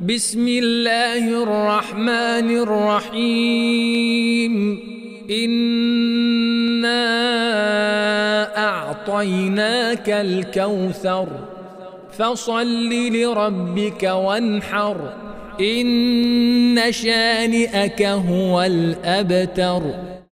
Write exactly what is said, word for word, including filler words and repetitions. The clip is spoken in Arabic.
بسم الله الرحمن الرحيم إنا أعطيناك الكوثر فصل لربك وانحر إن شانئك هو الأبتر.